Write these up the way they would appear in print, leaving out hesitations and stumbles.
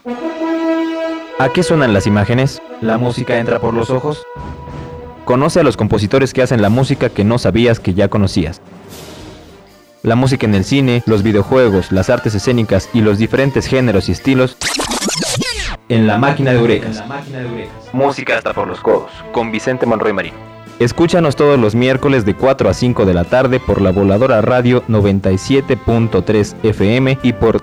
¿A qué suenan las imágenes? ¿La música entra por los ojos? Conoce a los compositores que hacen la música que no sabías que ya conocías. La música en el cine, los videojuegos, las artes escénicas y los diferentes géneros y estilos en La Máquina de Eureka. Música hasta por los codos, con Vicente Monroy Marín. Escúchanos todos los miércoles de 4 a 5 de la tarde por La Voladora Radio 97.3 FM y por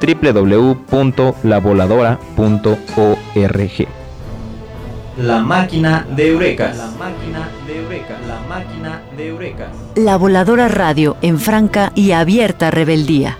www.lavoladora.org. La Máquina de Eureka. La Máquina de Eureka. La Máquina de Eureka. La Voladora Radio en franca y abierta rebeldía.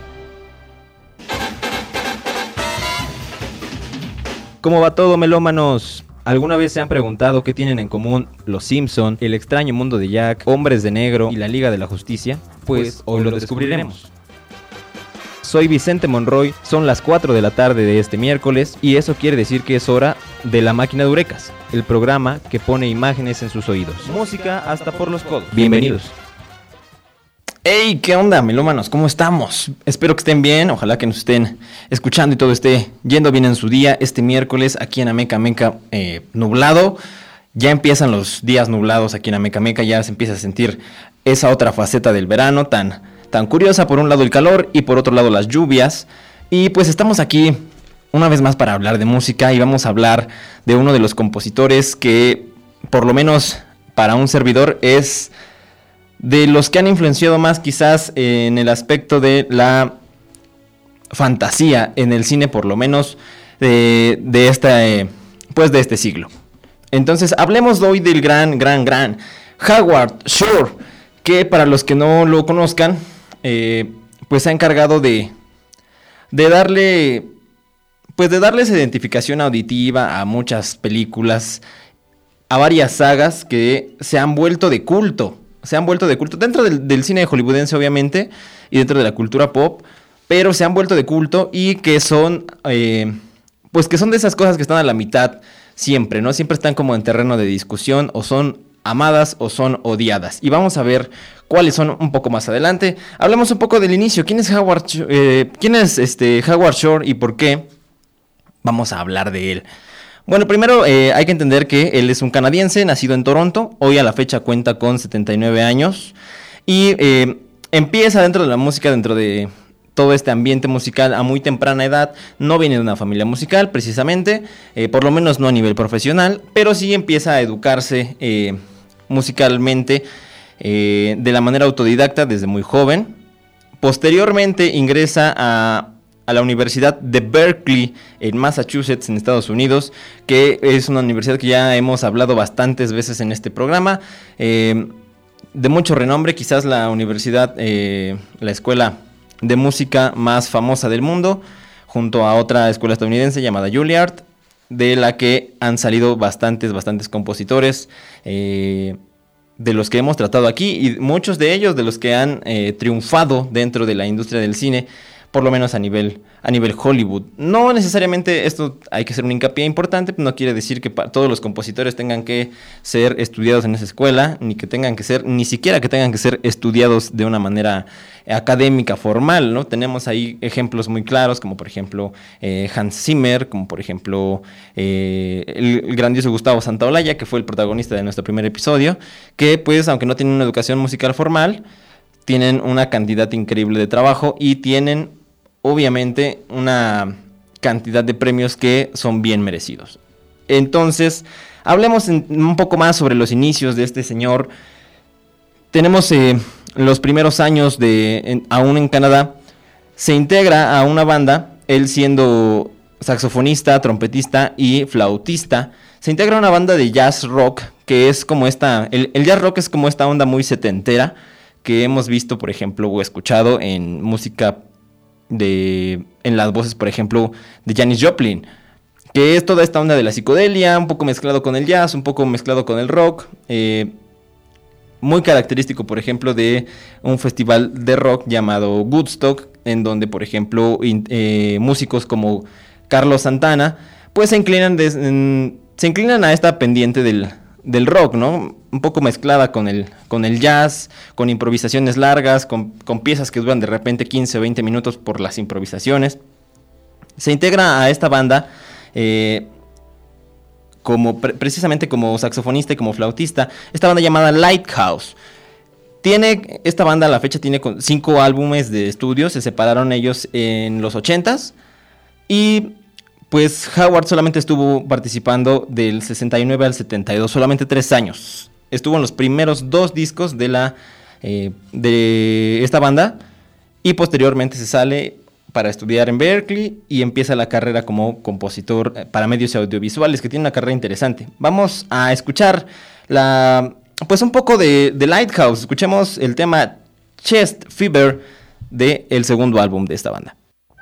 ¿Cómo va todo, melómanos? ¿Alguna vez se han preguntado qué tienen en común Los Simpson, El extraño mundo de Jack, Hombres de Negro y la Liga de la Justicia? Pues hoy lo descubriremos. Soy Vicente Monroy, son las 4 de la tarde de este miércoles y eso quiere decir que es hora de La Máquina de Eurekas, el programa que pone imágenes en sus oídos. Música hasta por los codos. Bienvenidos. ¡Hey! ¿Qué onda, melómanos? ¿Cómo estamos? Espero que estén bien, ojalá que nos estén escuchando y todo esté yendo bien en su día. Este miércoles aquí en Amecameca, nublado. Ya empiezan los días nublados aquí en Amecameca, ya se empieza a sentir esa otra faceta del verano tan curiosa. Por un lado el calor y por otro lado las lluvias. Y pues estamos aquí una vez más para hablar de música y vamos a hablar de uno de los compositores que, por lo menos para un servidor, es de los que han influenciado más quizás en el aspecto de la fantasía en el cine, por lo menos de este siglo. Entonces hablemos hoy del gran Howard Shore, que para los que no lo conozcan, pues se ha encargado de darle esa identificación auditiva a muchas películas, a varias sagas que se han vuelto de culto dentro del cine hollywoodense, obviamente, y dentro de la cultura pop, pero se han vuelto de culto y que son de esas cosas que están a la mitad siempre, ¿no? Siempre están como en terreno de discusión, o son amadas o son odiadas. Y vamos a ver cuáles son un poco más adelante. Hablamos un poco del inicio. ¿Quién es Howard Shore y por qué vamos a hablar de él? Bueno, primero hay que entender que él es un canadiense, nacido en Toronto. Hoy a la fecha cuenta con 79 años. Y empieza dentro de la música, dentro de todo este ambiente musical a muy temprana edad. No viene de una familia musical, precisamente, por lo menos no a nivel profesional, pero sí empieza a educarse musicalmente de la manera autodidacta desde muy joven. Posteriormente ingresa a la Universidad de Berkeley en Massachusetts, en Estados Unidos, que es una universidad que ya hemos hablado bastantes veces en este programa, de mucho renombre, quizás la universidad, la escuela de música más famosa del mundo, junto a otra escuela estadounidense llamada Juilliard, de la que han salido bastantes compositores, de los que hemos tratado aquí, y muchos de ellos de los que han triunfado dentro de la industria del cine, por lo menos a nivel Hollywood. No necesariamente esto hay que hacer un hincapié importante, no quiere decir que todos los compositores tengan que ser estudiados en esa escuela, ni siquiera que tengan que ser estudiados de una manera académica formal, ¿no? Tenemos ahí ejemplos muy claros, como por ejemplo Hans Zimmer, como por ejemplo el grandioso Gustavo Santaolalla, que fue el protagonista de nuestro primer episodio, que pues aunque no tienen una educación musical formal, tienen una cantidad increíble de trabajo y tienen obviamente una cantidad de premios que son bien merecidos. Entonces, hablemos un poco más sobre los inicios de este señor. Tenemos los primeros años aún en Canadá. Se integra a una banda, él siendo saxofonista, trompetista y flautista. Se integra a una banda de jazz rock, que es como el jazz rock es como esta onda muy setentera, que hemos visto, por ejemplo, o escuchado en música en las voces, por ejemplo, de Janis Joplin, que es toda esta onda de la psicodelia, un poco mezclado con el jazz, un poco mezclado con el rock, muy característico, por ejemplo, de un festival de rock llamado Woodstock, en donde, por ejemplo, músicos como Carlos Santana, pues se inclinan a esta pendiente del rock, ¿no? Un poco mezclada con el jazz, con improvisaciones largas, con piezas que duran de repente 15 o 20 minutos por las improvisaciones. Se integra a esta banda precisamente como saxofonista y como flautista, esta banda llamada Lighthouse. Esta banda a la fecha tiene 5 álbumes de estudio, se separaron ellos en los 80s y pues Howard solamente estuvo participando del 69 al 72, solamente 3 años. Estuvo en los primeros 2 discos de esta banda y posteriormente se sale para estudiar en Berklee y empieza la carrera como compositor para medios audiovisuales, que tiene una carrera interesante. Vamos a escuchar un poco de Lighthouse. Escuchemos el tema Chest Fever del segundo álbum de esta banda.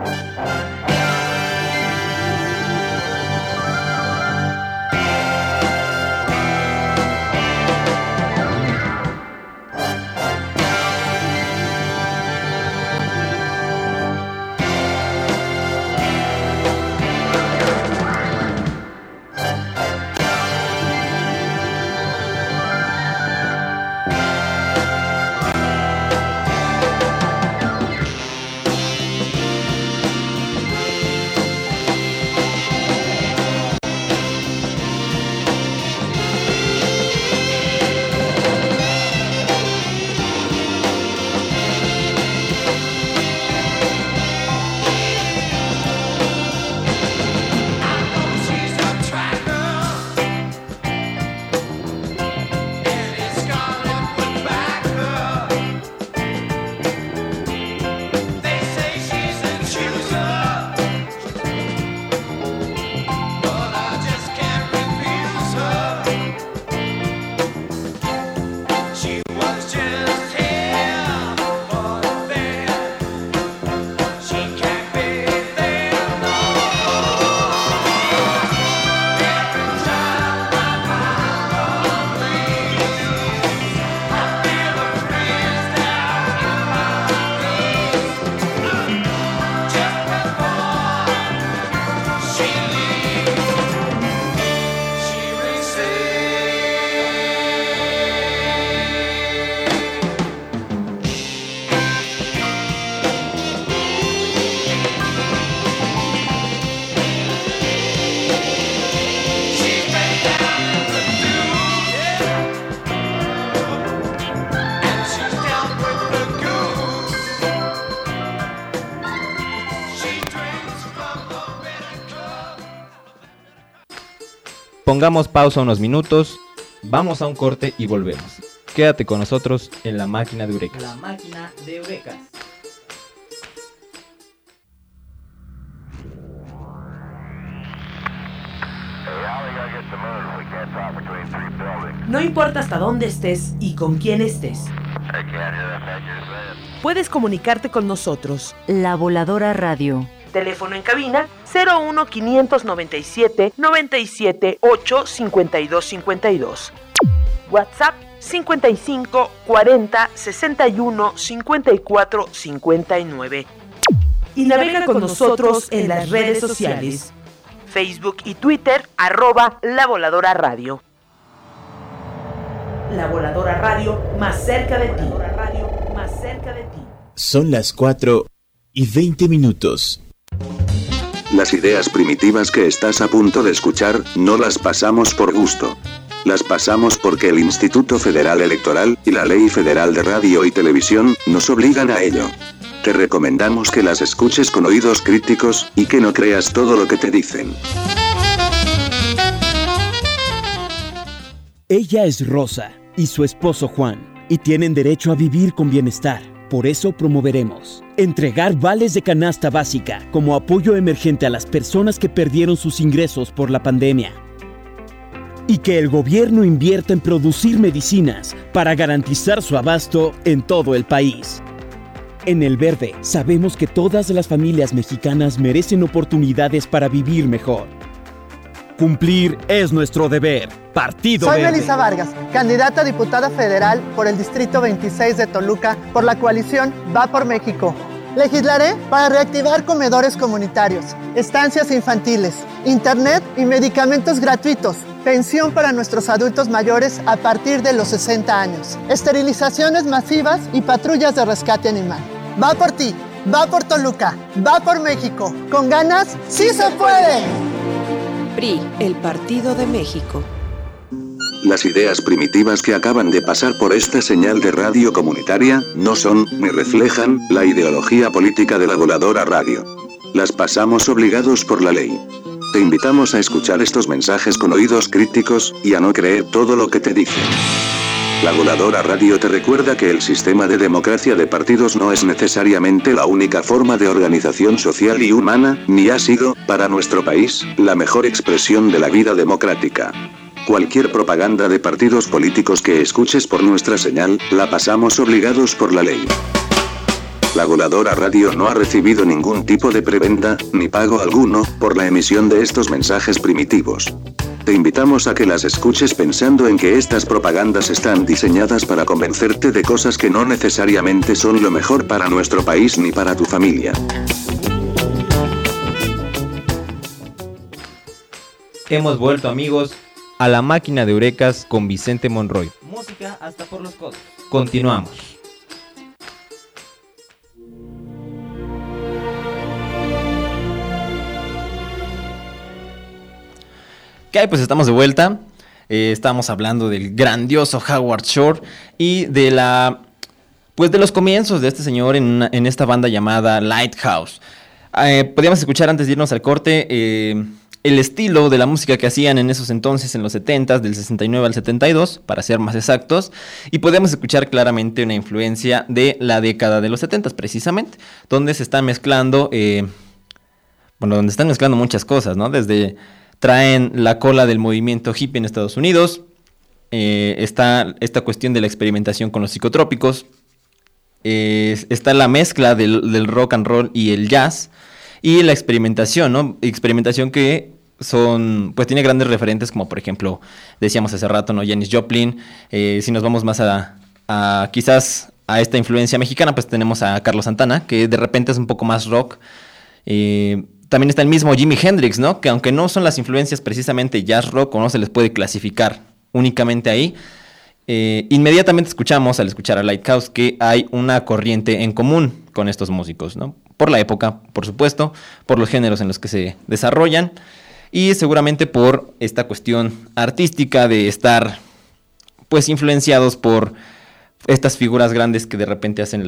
Pongamos pausa unos minutos, vamos a un corte y volvemos. Quédate con nosotros en La Máquina de Eurekas. La Máquina de Eurekas. No importa hasta dónde estés y con quién estés. Puedes comunicarte con nosotros. La Voladora Radio. Teléfono en cabina 01 597 97 8 52 52. WhatsApp 55 40 61 54 59. Y navega con nosotros en las redes sociales. Facebook y Twitter, @La Voladora Radio. La Voladora Radio, más cerca de ti. Son las 4:20. Las ideas primitivas que estás a punto de escuchar, no las pasamos por gusto. Las pasamos porque el Instituto Federal Electoral y la Ley Federal de Radio y Televisión nos obligan a ello. Te recomendamos que las escuches con oídos críticos, y que no creas todo lo que te dicen. Ella es Rosa y su esposo Juan, y tienen derecho a vivir con bienestar. Por eso promoveremos entregar vales de canasta básica como apoyo emergente a las personas que perdieron sus ingresos por la pandemia. Y que el gobierno invierta en producir medicinas para garantizar su abasto en todo el país. En El Verde sabemos que todas las familias mexicanas merecen oportunidades para vivir mejor. Cumplir es nuestro deber. Partido Verde. Soy Melissa Vargas, candidata a diputada federal por el Distrito 26 de Toluca por la coalición Va por México. Legislaré para reactivar comedores comunitarios, estancias infantiles, internet y medicamentos gratuitos, pensión para nuestros adultos mayores a partir de los 60 años, esterilizaciones masivas y patrullas de rescate animal. Va por ti, va por Toluca, va por México. Con ganas, ¡sí se puede! PRI, el Partido de México. Las ideas primitivas que acaban de pasar por esta señal de radio comunitaria, no son, ni reflejan, la ideología política de la Voladora Radio. Las pasamos obligados por la ley. Te invitamos a escuchar estos mensajes con oídos críticos, y a no creer todo lo que te dicen. La Voladora Radio te recuerda que el sistema de democracia de partidos no es necesariamente la única forma de organización social y humana, ni ha sido, para nuestro país, la mejor expresión de la vida democrática. Cualquier propaganda de partidos políticos que escuches por nuestra señal, la pasamos obligados por la ley. La Voladora Radio no ha recibido ningún tipo de prebenda, ni pago alguno, por la emisión de estos mensajes primitivos. Te invitamos a que las escuches pensando en que estas propagandas están diseñadas para convencerte de cosas que no necesariamente son lo mejor para nuestro país ni para tu familia. Hemos vuelto, amigos, a la máquina de Eurekas con Vicente Monroy. Música hasta por los codos. Continuamos. ¿Qué hay? Pues estamos de vuelta. Estamos hablando del grandioso Howard Shore y de de los comienzos de este señor en esta banda llamada Lighthouse. Podíamos escuchar antes de irnos al corte el estilo de la música que hacían en esos entonces, en los 70s, del 69 al 72, para ser más exactos, y podemos escuchar claramente una influencia de la década de los 70s, precisamente, donde se están mezclando, donde están mezclando muchas cosas, ¿no? Desde traen la cola del movimiento hippie en Estados Unidos, está esta cuestión de la experimentación con los psicotrópicos, está la mezcla del rock and roll y el jazz, y la experimentación, ¿no? Experimentación que pues tiene grandes referentes, como por ejemplo, decíamos hace rato, ¿no? Janis Joplin. Si nos vamos más quizás a esta influencia mexicana, pues tenemos a Carlos Santana, que de repente es un poco más rock. También está el mismo Jimi Hendrix, ¿no? Que aunque no son las influencias precisamente jazz rock, o no se les puede clasificar únicamente ahí, inmediatamente escuchamos, al escuchar a Lighthouse, que hay una corriente en común con estos músicos, ¿no? Por la época, por supuesto, por los géneros en los que se desarrollan, y seguramente por esta cuestión artística de estar, pues, influenciados por estas figuras grandes que de repente hacen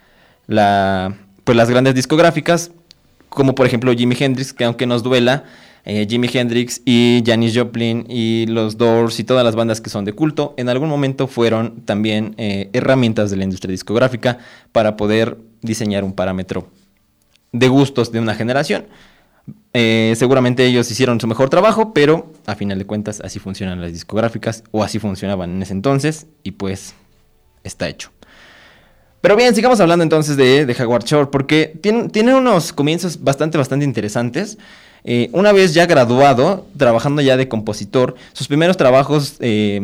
pues las grandes discográficas, como por ejemplo Jimi Hendrix, que aunque nos duela, Jimi Hendrix y Janis Joplin y los Doors y todas las bandas que son de culto, en algún momento fueron también herramientas de la industria discográfica para poder diseñar un parámetro de gustos de una generación. Seguramente ellos hicieron su mejor trabajo, pero a final de cuentas así funcionan las discográficas, o así funcionaban en ese entonces, y pues está hecho. Pero bien, sigamos hablando entonces de Howard Shore, porque tiene unos comienzos bastante interesantes. Una vez ya graduado, trabajando ya de compositor, sus primeros trabajos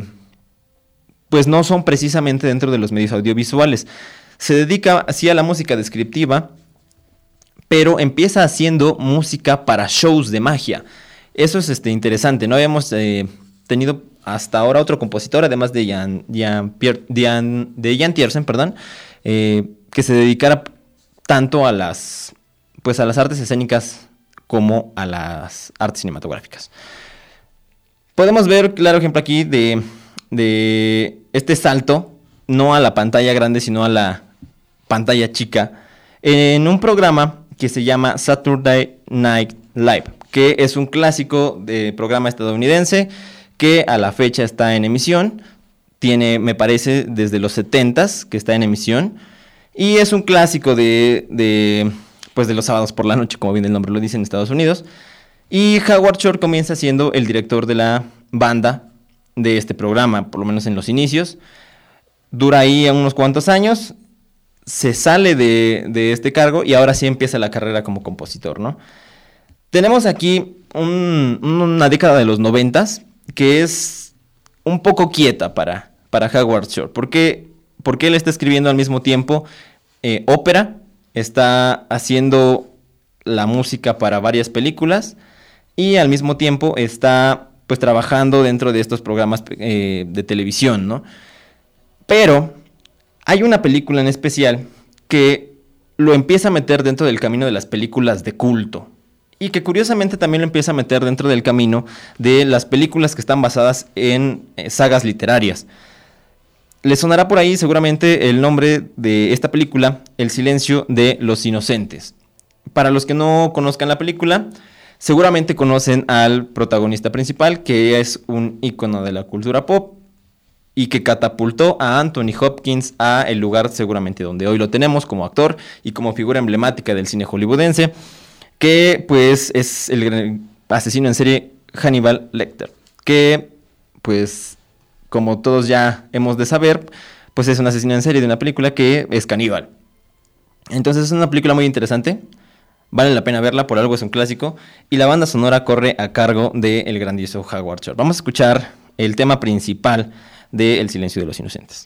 pues no son precisamente dentro de los medios audiovisuales. Se dedica así a la música descriptiva, pero empieza haciendo música para shows de magia. Eso es interesante. No habíamos tenido hasta ahora otro compositor, además de Jan Tiersen, que se dedicara tanto a las artes escénicas como a las artes cinematográficas. Podemos ver claro ejemplo aquí de este salto, no a la pantalla grande, sino a la pantalla chica, en un programa que se llama Saturday Night Live, que es un clásico de programa estadounidense que a la fecha está en emisión. Tiene, me parece, desde los 70s que está en emisión, y es un clásico de los sábados por la noche, como bien el nombre lo dice, en Estados Unidos. Y Howard Shore comienza siendo el director de la banda de este programa, por lo menos en los inicios. Dura ahí unos cuantos años, se sale de este cargo y ahora sí empieza la carrera como compositor, ¿no? Tenemos aquí una década de los 90s que es un poco quieta para Howard Shore. Porque él está escribiendo al mismo tiempo ópera, está haciendo la música para varias películas y al mismo tiempo está pues trabajando dentro de estos programas de televisión, ¿no? Pero hay una película en especial que lo empieza a meter dentro del camino de las películas de culto. y que curiosamente también lo empieza a meter dentro del camino de las películas que están basadas en sagas literarias. Les sonará por ahí seguramente el nombre de esta película, El silencio de los inocentes. Para los que no conozcan la película, seguramente conocen al protagonista principal, que es un ícono de la cultura pop y que catapultó a Anthony Hopkins a el lugar seguramente donde hoy lo tenemos como actor y como figura emblemática del cine hollywoodense, que pues es el gran asesino en serie Hannibal Lecter, que pues como todos ya hemos de saber, pues es un asesino en serie de una película que es caníbal. Entonces es una película muy interesante, vale la pena verla, por algo es un clásico, y la banda sonora corre a cargo del grandioso Howard Shore. Vamos a escuchar el tema principal de El silencio de los inocentes.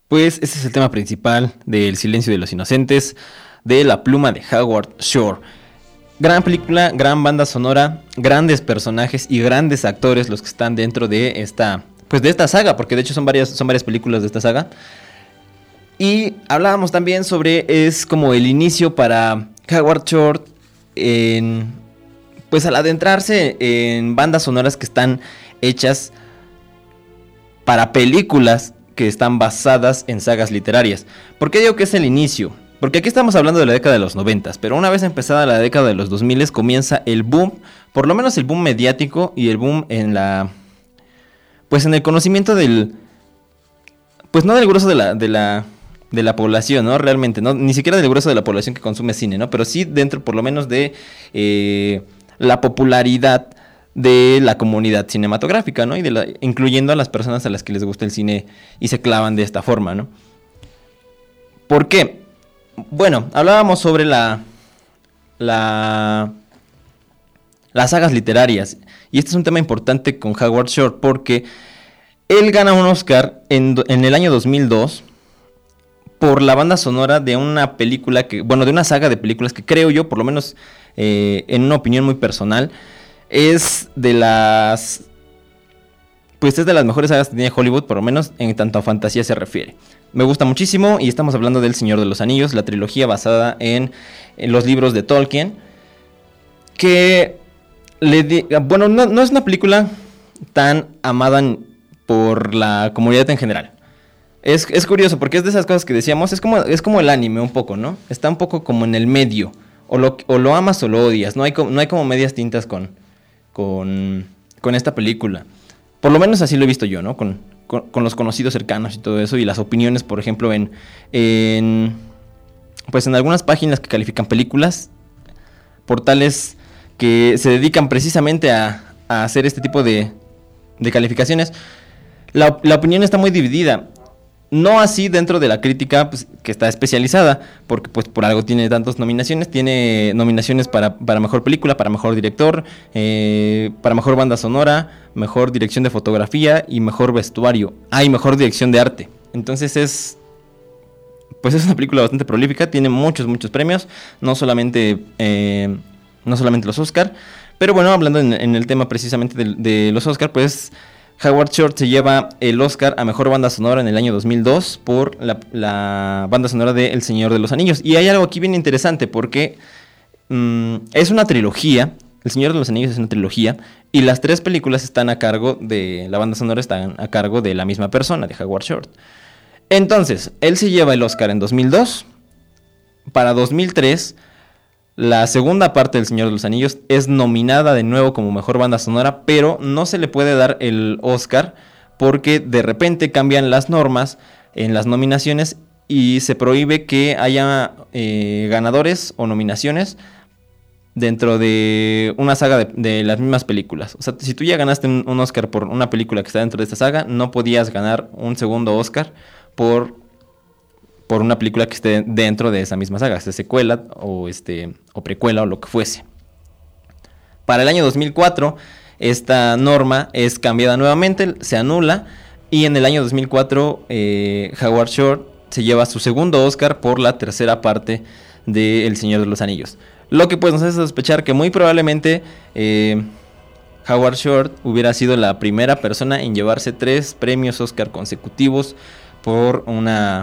Pues ese es el tema principal de El silencio de los inocentes, de La pluma de Howard Shore. Gran película, gran banda sonora, grandes personajes y grandes actores los que están dentro de esta saga, porque de hecho son varias películas de esta saga. Y hablábamos también sobre, es como el inicio para Howard Shore al adentrarse en bandas sonoras que están hechas para películas que están basadas en sagas literarias. ¿Por qué digo que es el inicio? Porque aquí estamos hablando de la década de los 90, pero una vez empezada la década de los 2000 comienza el boom, por lo menos el boom mediático y el boom en en el conocimiento del, pues no del grueso de la población, ¿no? Realmente, no, ni siquiera del grueso de la población que consume cine, ¿no? Pero sí dentro por lo menos de la popularidad de la comunidad cinematográfica, ¿no? Incluyendo a las personas a las que les gusta el cine y se clavan de esta forma, ¿no? ¿Por qué? Bueno, hablábamos sobre las sagas literarias. Y este es un tema importante con Howard Shore porque él gana un Oscar en el año 2002 por la banda sonora de una película de una saga de películas que creo yo, por lo menos en una opinión muy personal, es de las mejores sagas que tiene Hollywood, por lo menos en tanto a fantasía se refiere. Me gusta muchísimo y estamos hablando del Señor de los Anillos, la trilogía basada en los libros de Tolkien, que no es una película tan amada por la comunidad en general. Es curioso porque es de esas cosas que decíamos, es como el anime un poco, ¿no? Está un poco como en el medio, o lo amas o lo odias, no hay como medias tintas con esta película. Por lo menos así lo he visto yo, ¿no? Con los conocidos cercanos y todo eso, y las opiniones, por ejemplo, en algunas páginas que califican películas, portales que se dedican precisamente a hacer este tipo de calificaciones. La opinión está muy dividida. No así dentro de la crítica, pues, que está especializada, porque pues por algo tiene tantas nominaciones. Tiene nominaciones para mejor película, para mejor director, para mejor banda sonora, mejor dirección de fotografía y mejor vestuario. Y mejor dirección de arte. Entonces es una película bastante prolífica, tiene muchos premios, no solamente los Oscar. Pero bueno, hablando en el tema precisamente de los Oscar, pues Howard Shore se lleva el Oscar a Mejor Banda Sonora en el año 2002 por la banda sonora de El Señor de los Anillos. Y hay algo aquí bien interesante porque es una trilogía, El Señor de los Anillos es una trilogía, y las 3 películas están a cargo de, la banda sonora están a cargo de la misma persona, de Howard Shore. Entonces, él se lleva el Oscar en 2002, para 2003... La segunda parte del Señor de los Anillos es nominada de nuevo como Mejor Banda Sonora, pero no se le puede dar el Oscar porque de repente cambian las normas en las nominaciones y se prohíbe que haya ganadores o nominaciones dentro de una saga de las mismas películas. O sea, si tú ya ganaste un Oscar por una película que está dentro de esta saga, no podías ganar un segundo Oscar por una película que esté dentro de esa misma saga, sea secuela o precuela o lo que fuese. Para el año 2004, esta norma es cambiada nuevamente, se anula, y en el año 2004 Howard Shore se lleva su segundo Oscar por la tercera parte de El Señor de los Anillos. Lo que pues nos hace sospechar que muy probablemente Howard Shore hubiera sido la primera persona en llevarse 3 premios Oscar consecutivos por una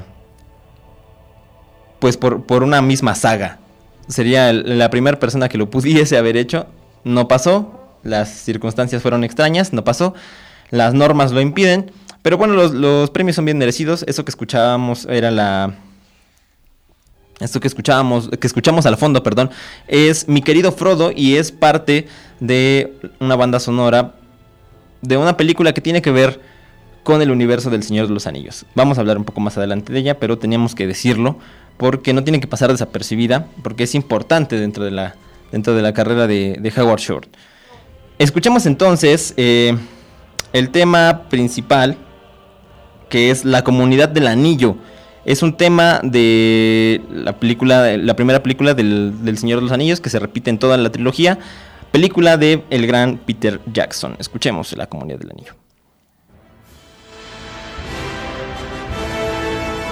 misma saga. Sería la primera persona que lo pudiese haber hecho. No pasó, las circunstancias fueron extrañas, no pasó, las normas lo impiden, pero bueno, los premios son bien merecidos. Eso que escuchábamos que escuchamos al fondo, perdón, es Mi Querido Frodo, y es parte de una banda sonora de una película que tiene que ver con el universo del Señor de los Anillos. Vamos a hablar un poco más adelante de ella, pero teníamos que decirlo porque no tiene que pasar desapercibida, porque es importante dentro de la carrera de Howard Shore. Escuchemos entonces el tema principal, que es La Comunidad del Anillo. Es un tema de la primera película del Señor de los Anillos, que se repite en toda la trilogía, película de el gran Peter Jackson. Escuchemos La Comunidad del Anillo.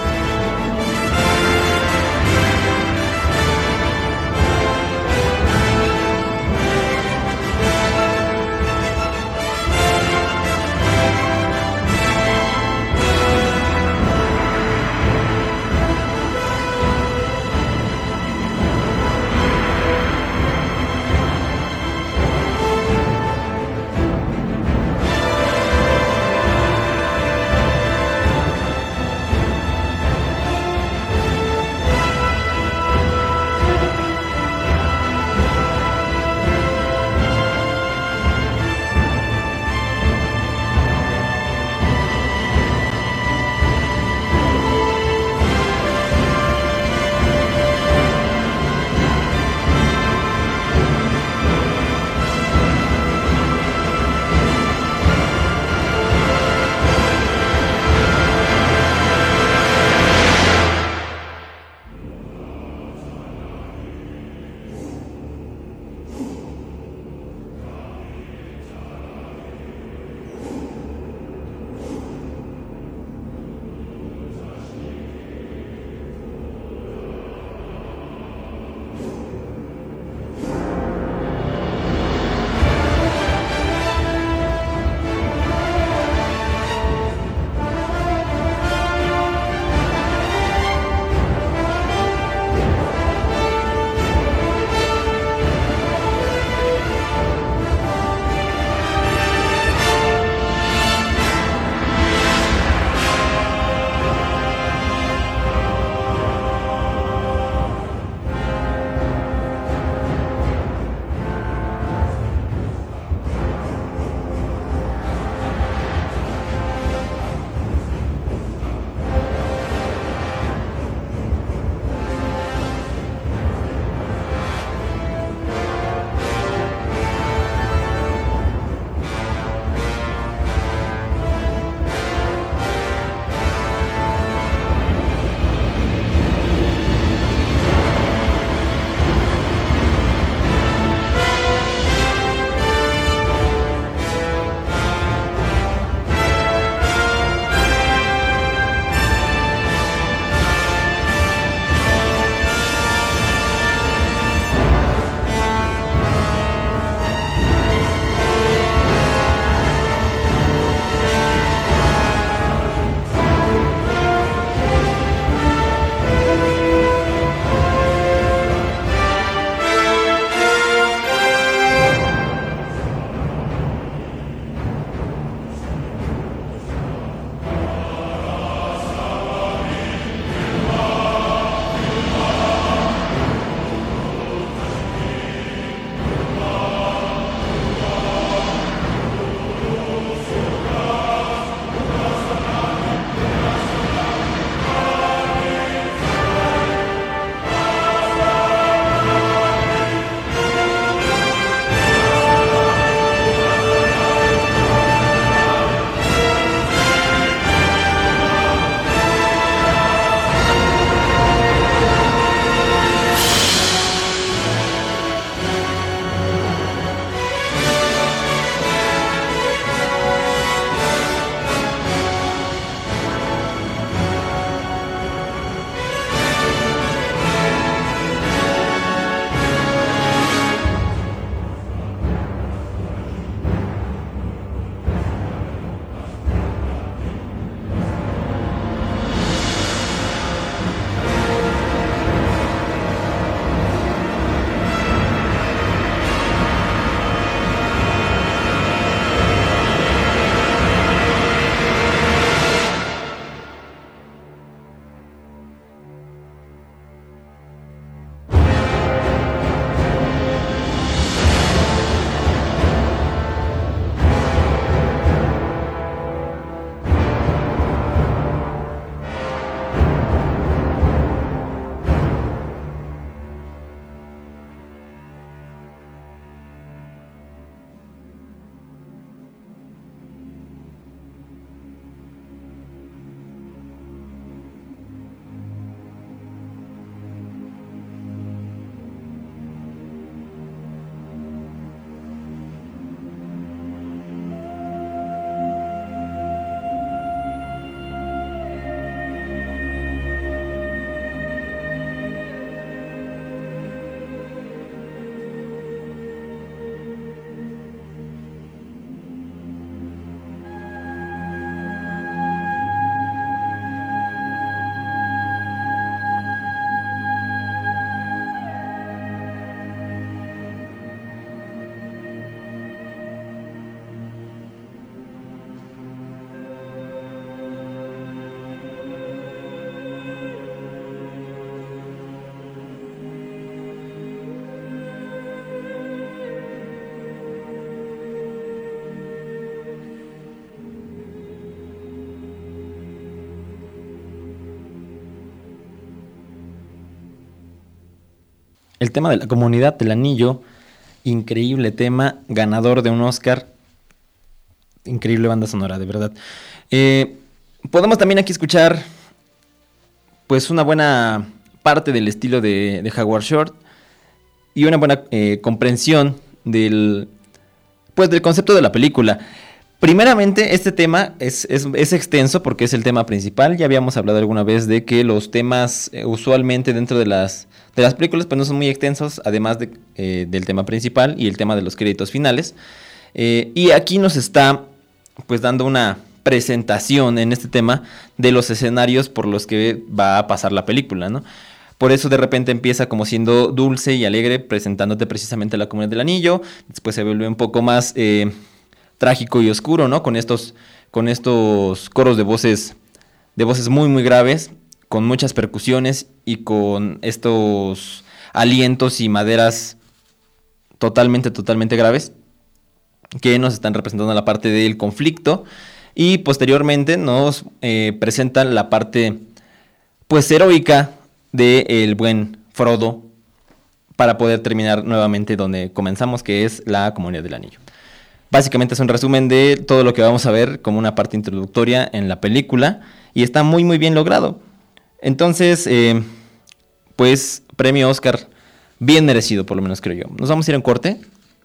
el tema de la Comunidad del Anillo, increíble tema, ganador de un Oscar, increíble banda sonora, de verdad. Podemos también aquí escuchar pues una buena parte del estilo de Howard Shore y una buena comprensión del concepto de la película. Primeramente, este tema es extenso porque es el tema principal. Ya habíamos hablado alguna vez de que los temas usualmente dentro de las películas pues no son muy extensos, además del tema principal y el tema de los créditos finales. Y aquí nos está pues dando una presentación en este tema de los escenarios por los que va a pasar la película, ¿no? Por eso de repente empieza como siendo dulce y alegre, presentándote precisamente la Comunidad del Anillo. Después se vuelve un poco más trágico y oscuro, ¿no? Con estos coros de voces muy muy graves, con muchas percusiones y con estos alientos y maderas totalmente graves que nos están representando la parte del conflicto, y posteriormente nos presentan la parte pues heroica del buen Frodo para poder terminar nuevamente donde comenzamos, que es la Comunidad del Anillo. Básicamente es un resumen de todo lo que vamos a ver como una parte introductoria en la película y está muy muy bien logrado. Entonces, pues premio Oscar bien merecido, por lo menos creo yo. Nos vamos a ir a un corte,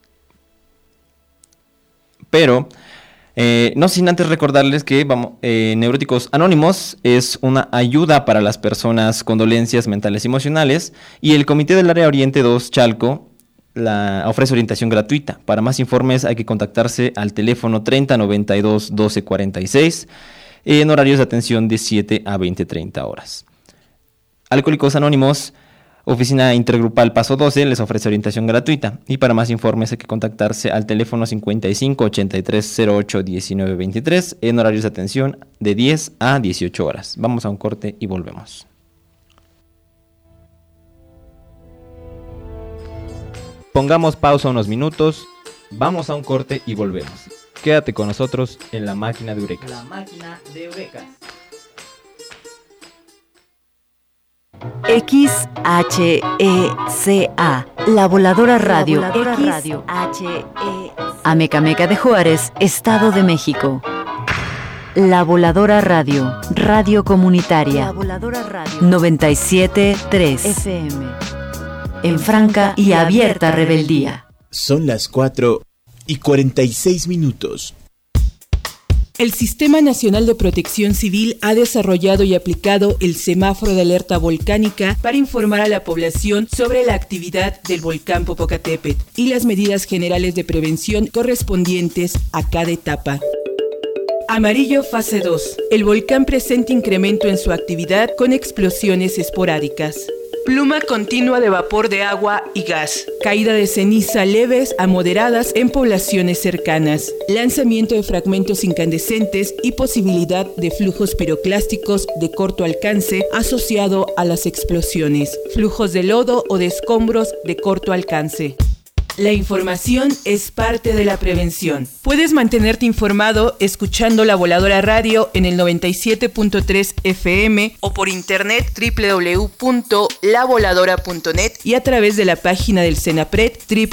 pero no sin antes recordarles que Neuróticos Anónimos es una ayuda para las personas con dolencias mentales y emocionales, y el Comité del Área Oriente 2 Chalco ofrece orientación gratuita. Para más informes hay que contactarse al teléfono 3092 1246 en horarios de atención de 7 a 20:30 horas. Alcohólicos Anónimos, Oficina Intergrupal Paso 12, les ofrece orientación gratuita, y para más informes hay que contactarse al teléfono 55 83 08 19 23 en horarios de atención de 10 a 18 horas. Vamos a un corte y volvemos. Pongamos pausa unos minutos, vamos a un corte y volvemos. Quédate con nosotros en La Máquina de Eurekas. La Máquina de Eurekas. XHECA, La Voladora Radio. Amecameca de Juárez, Estado de México. La Voladora Radio, radio comunitaria. 97.3 FM. En franca y abierta rebeldía. Son las 4:46. El Sistema Nacional de Protección Civil ha desarrollado y aplicado el semáforo de alerta volcánica para informar a la población sobre la actividad del volcán Popocatépetl y las medidas generales de prevención correspondientes a cada etapa. Amarillo fase 2. El volcán presenta incremento en su actividad con explosiones esporádicas. Pluma continua de vapor de agua y gas. Caída de ceniza leves a moderadas en poblaciones cercanas. Lanzamiento de fragmentos incandescentes y posibilidad de flujos piroclásticos de corto alcance asociado a las explosiones. Flujos de lodo o de escombros de corto alcance. La información es parte de la prevención. Puedes mantenerte informado escuchando La Voladora Radio en el 97.3 FM o por internet www.lavoladora.net y a través de la página del CENAPRED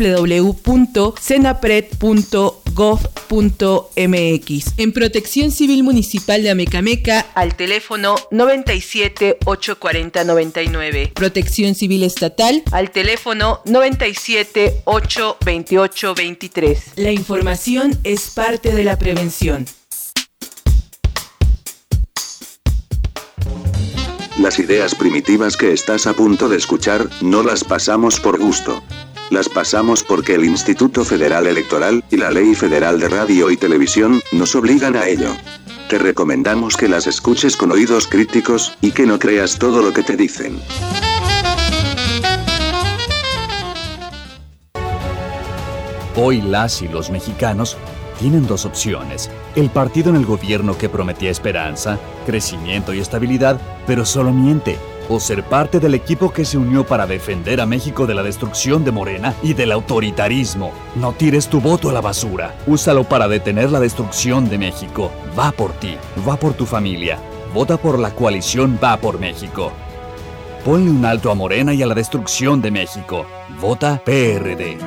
www.cenapred.gov.mx. En Protección Civil Municipal de Amecameca al teléfono 97 840 99. Protección Civil Estatal al teléfono 97 8 28 23. La información es parte de la prevención. Las ideas primitivas que estás a punto de escuchar, no las pasamos por gusto. Las pasamos porque el Instituto Federal Electoral y la Ley Federal de Radio y Televisión nos obligan a ello. Te recomendamos que las escuches con oídos críticos y que no creas todo lo que te dicen. Hoy las y los mexicanos tienen dos opciones: el partido en el gobierno que prometía esperanza, crecimiento y estabilidad, pero solo miente, o ser parte del equipo que se unió para defender a México de la destrucción de Morena y del autoritarismo. No tires tu voto a la basura, úsalo para detener la destrucción de México. Va por ti, va por tu familia, vota por la coalición Va por México. Ponle un alto a Morena y a la destrucción de México. Vota PRD.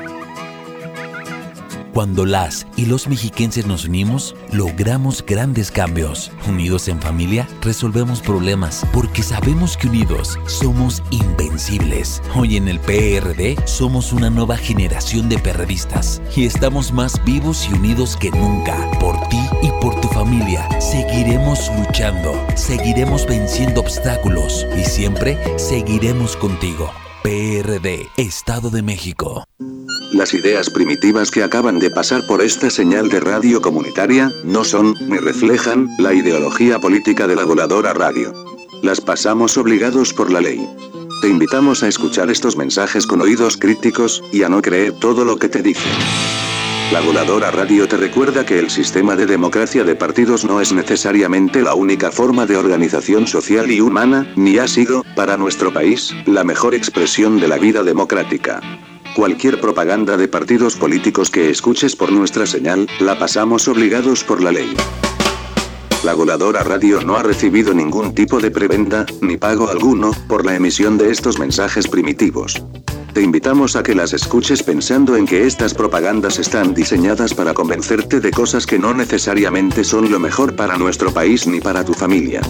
Cuando las y los mexiquenses nos unimos, logramos grandes cambios. Unidos en familia, resolvemos problemas, porque sabemos que unidos somos invencibles. Hoy en el PRD somos una nueva generación de perredistas y estamos más vivos y unidos que nunca. Por ti y por tu familia, seguiremos luchando, seguiremos venciendo obstáculos y siempre seguiremos contigo. PRD, Estado de México. Las ideas primitivas que acaban de pasar por esta señal de radio comunitaria no son, ni reflejan, la ideología política de la Voladora Radio. Las pasamos obligados por la ley. Te invitamos a escuchar estos mensajes con oídos críticos, y a no creer todo lo que te dicen. La Voladora Radio te recuerda que el sistema de democracia de partidos no es necesariamente la única forma de organización social y humana, ni ha sido, para nuestro país, la mejor expresión de la vida democrática. Cualquier propaganda de partidos políticos que escuches por nuestra señal, la pasamos obligados por la ley. La Voladora Radio no ha recibido ningún tipo de prebenda, ni pago alguno, por la emisión de estos mensajes primitivos. Te invitamos a que las escuches pensando en que estas propagandas están diseñadas para convencerte de cosas que no necesariamente son lo mejor para nuestro país ni para tu familia.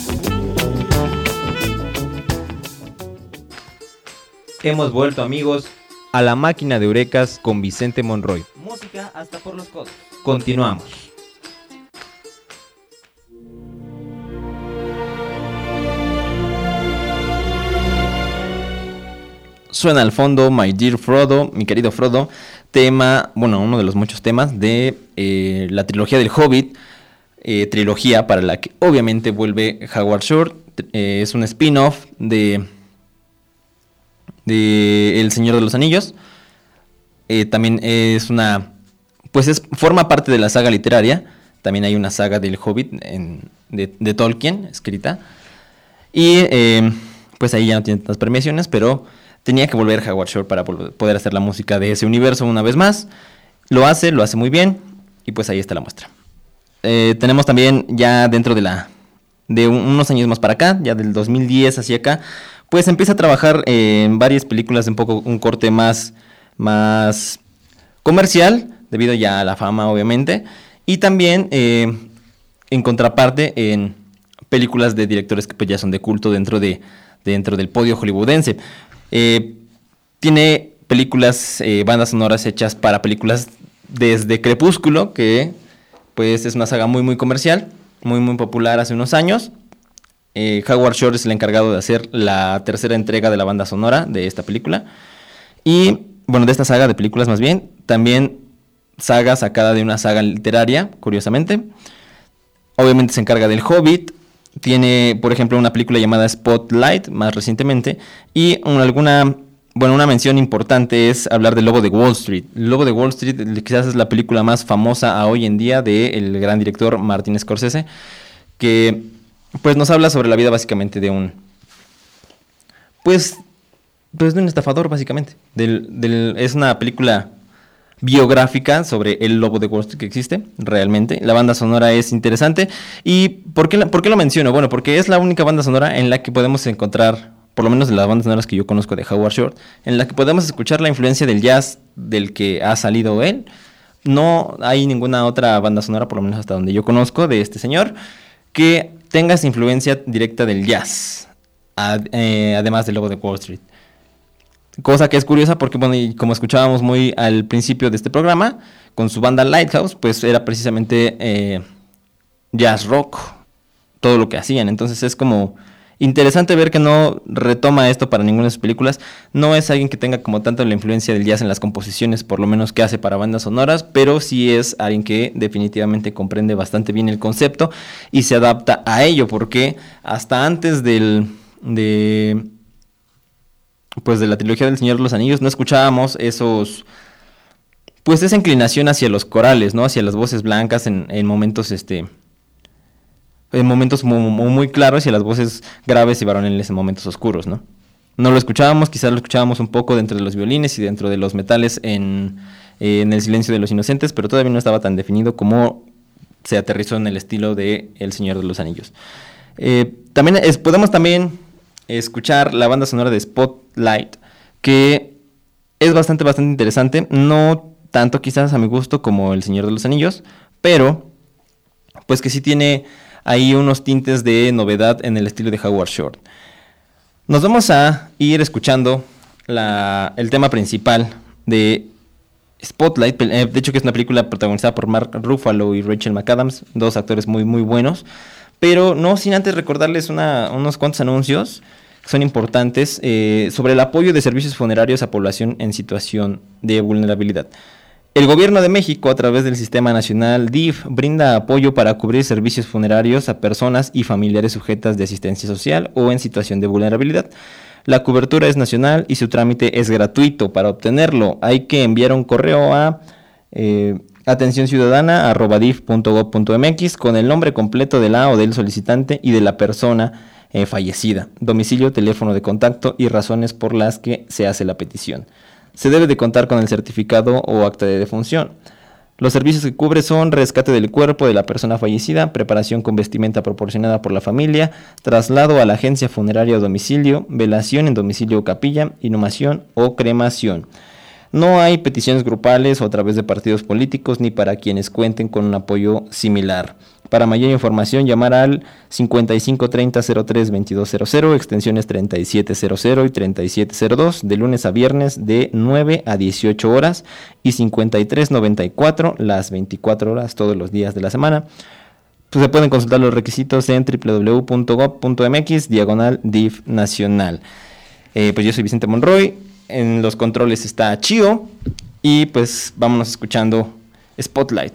Hemos vuelto, amigos, a la máquina de Eurekas con Vicente Monroy. Música hasta por los codos. Continuamos. Suena al fondo My Dear Frodo, mi querido Frodo, tema, bueno, uno de los muchos temas de la trilogía del Hobbit, trilogía para la que obviamente vuelve Howard Shore, es un spin-off de El Señor de los Anillos, también es una, pues forma parte de la saga literaria, también hay una saga del Hobbit de Tolkien escrita, y pues ahí ya no tiene tantas premiaciones, pero tenía que volver Howard Shore para poder hacer la música de ese universo una vez más. Lo hace muy bien. Y pues ahí está la muestra. Tenemos también ya dentro de unos años más para acá, ya del 2010 hacia acá, pues empieza a trabajar en varias películas de un corte más comercial, debido ya a la fama obviamente. Y también en contraparte en películas de directores que pues ya son de culto dentro del podio hollywoodense. Tiene películas, bandas sonoras hechas para películas desde Crepúsculo, que pues es una saga muy muy comercial, muy muy popular hace unos años. Howard Shore es el encargado de hacer la tercera entrega de la banda sonora de esta película. Y bueno, de esta saga de películas más bien, también saga sacada de una saga literaria, curiosamente. Obviamente se encarga del Hobbit. Tiene, por ejemplo, una película llamada Spotlight, más recientemente, y una mención importante es hablar del Lobo de Wall Street. El Lobo de Wall Street quizás es la película más famosa a hoy en día del gran director Martin Scorsese, que pues nos habla sobre la vida básicamente de un estafador, básicamente. Es una película biográfica sobre el Lobo de Wall Street que existe realmente. La banda sonora es interesante. ¿Y por qué lo menciono? Bueno, porque es la única banda sonora en la que podemos encontrar, por lo menos de las bandas sonoras que yo conozco de Howard Shore, en la que podemos escuchar la influencia del jazz del que ha salido él. No hay ninguna otra banda sonora, por lo menos hasta donde yo conozco, de este señor, que tenga esa influencia directa del jazz, además del Lobo de Wall Street. Cosa que es curiosa porque, bueno, y como escuchábamos muy al principio de este programa, con su banda Lighthouse, pues era precisamente jazz rock, todo lo que hacían. Entonces es como interesante ver que no retoma esto para ninguna de sus películas. No es alguien que tenga como tanto la influencia del jazz en las composiciones, por lo menos que hace para bandas sonoras, pero sí es alguien que definitivamente comprende bastante bien el concepto y se adapta a ello, porque hasta antes de la trilogía del Señor de los Anillos no escuchábamos esa inclinación hacia los corales, ¿no? Hacia las voces blancas en momentos muy claros, y a las voces graves y varoniles en momentos oscuros, ¿no? No lo escuchábamos, quizás lo escuchábamos un poco dentro de los violines y dentro de los metales en El Silencio de los Inocentes, pero todavía no estaba tan definido como se aterrizó en el estilo de El Señor de los Anillos. Podemos también escuchar la banda sonora de Spotlight, que es bastante interesante, no tanto quizás a mi gusto como El Señor de los Anillos, pero pues que sí tiene ahí unos tintes de novedad en el estilo de Howard Shore. Nos vamos a ir escuchando el tema principal de Spotlight, de hecho que es una película protagonizada por Mark Ruffalo y Rachel McAdams, dos actores muy buenos, pero no sin antes recordarles unos cuantos anuncios que son importantes sobre el apoyo de servicios funerarios a población en situación de vulnerabilidad. El Gobierno de México, a través del Sistema Nacional DIF, brinda apoyo para cubrir servicios funerarios a personas y familiares sujetas de asistencia social o en situación de vulnerabilidad. La cobertura es nacional y su trámite es gratuito. Para obtenerlo hay que enviar un correo a atencionciudadana@dif.gov.mx con el nombre completo de la o del solicitante y de la persona fallecida, domicilio, teléfono de contacto y razones por las que se hace la petición. Se debe de contar con el certificado o acta de defunción. Los servicios que cubre son rescate del cuerpo de la persona fallecida, preparación con vestimenta proporcionada por la familia, traslado a la agencia funeraria o domicilio, velación en domicilio o capilla, inhumación o cremación. No hay peticiones grupales o a través de partidos políticos ni para quienes cuenten con un apoyo similar. Para mayor información, llamar al 5530-03-2200, extensiones 3700 y 3702, de lunes a viernes de 9 a 18 horas y 5394 las 24 horas todos los días de la semana. Pues se pueden consultar los requisitos en www.gov.mx/DIF nacional. Pues yo soy Vicente Monroy, en los controles está Chio y pues vámonos escuchando Spotlight.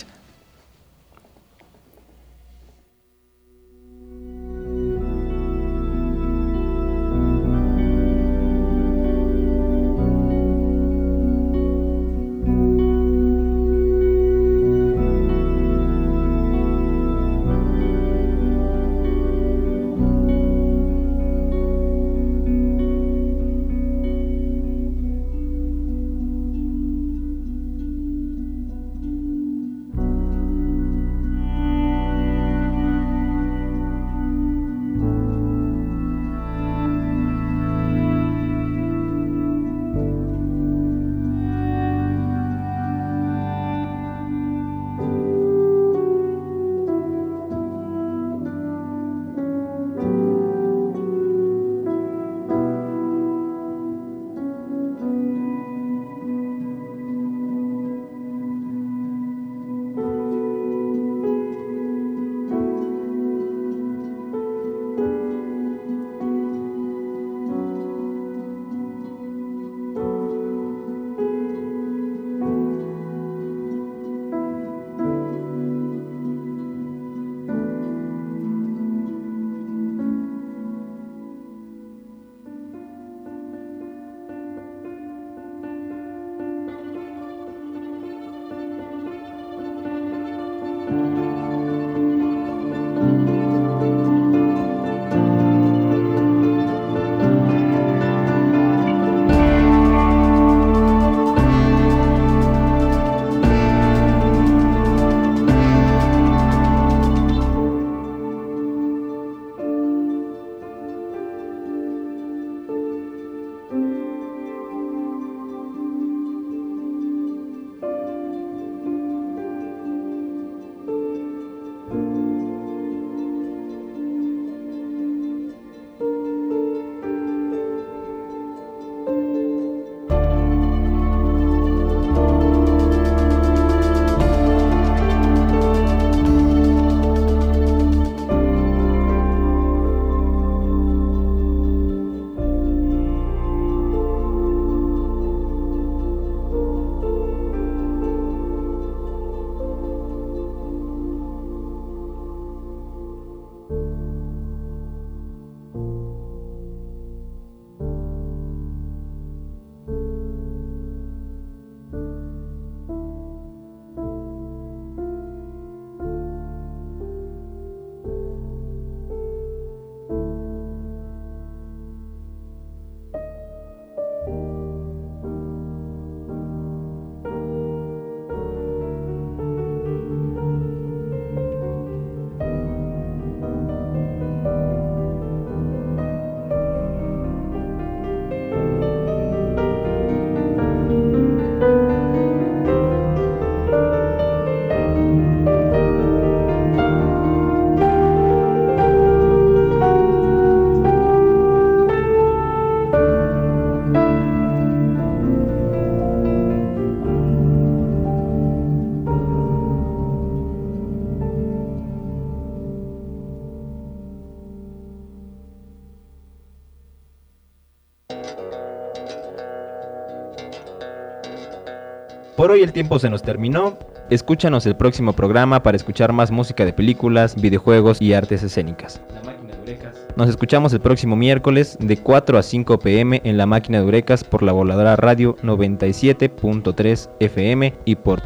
Por hoy el tiempo se nos terminó. Escúchanos el próximo programa para escuchar más música de películas, videojuegos y artes escénicas. La Máquina de Eurekas. Nos escuchamos el próximo miércoles de 4 a 5 p.m. en La Máquina de Eurekas por la Voladora Radio 97.3 FM y por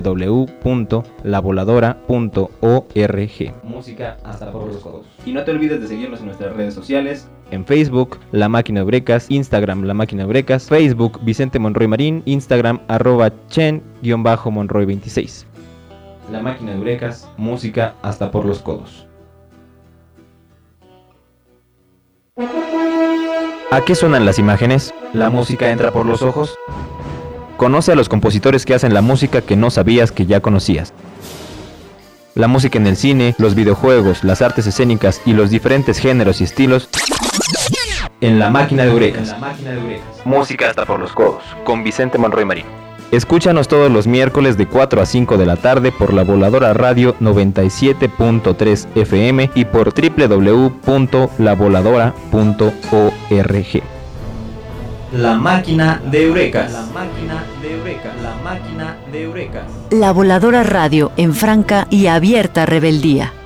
www.lavoladora.org. Música hasta por los codos. Y no te olvides de seguirnos en nuestras redes sociales. En Facebook, La Máquina de Eurekas, Instagram, La Máquina de Eurekas, Facebook, Vicente Monroy Marín, Instagram, @chen_monroy26. La Máquina de Eurekas, música hasta por los codos. ¿A qué suenan las imágenes? ¿La música entra por los ojos? Conoce a los compositores que hacen la música que no sabías que ya conocías. La música en el cine, los videojuegos, las artes escénicas y los diferentes géneros y estilos en La Máquina de Eurekas. Música hasta por los codos, con Vicente Monroy Marín. Escúchanos todos los miércoles de 4 a 5 de la tarde por la Voladora Radio 97.3 FM y por www.lavoladora.org. La Máquina de Eurekas. La Máquina de Eurekas. La Máquina de Eurekas. La Voladora Radio en franca y abierta rebeldía.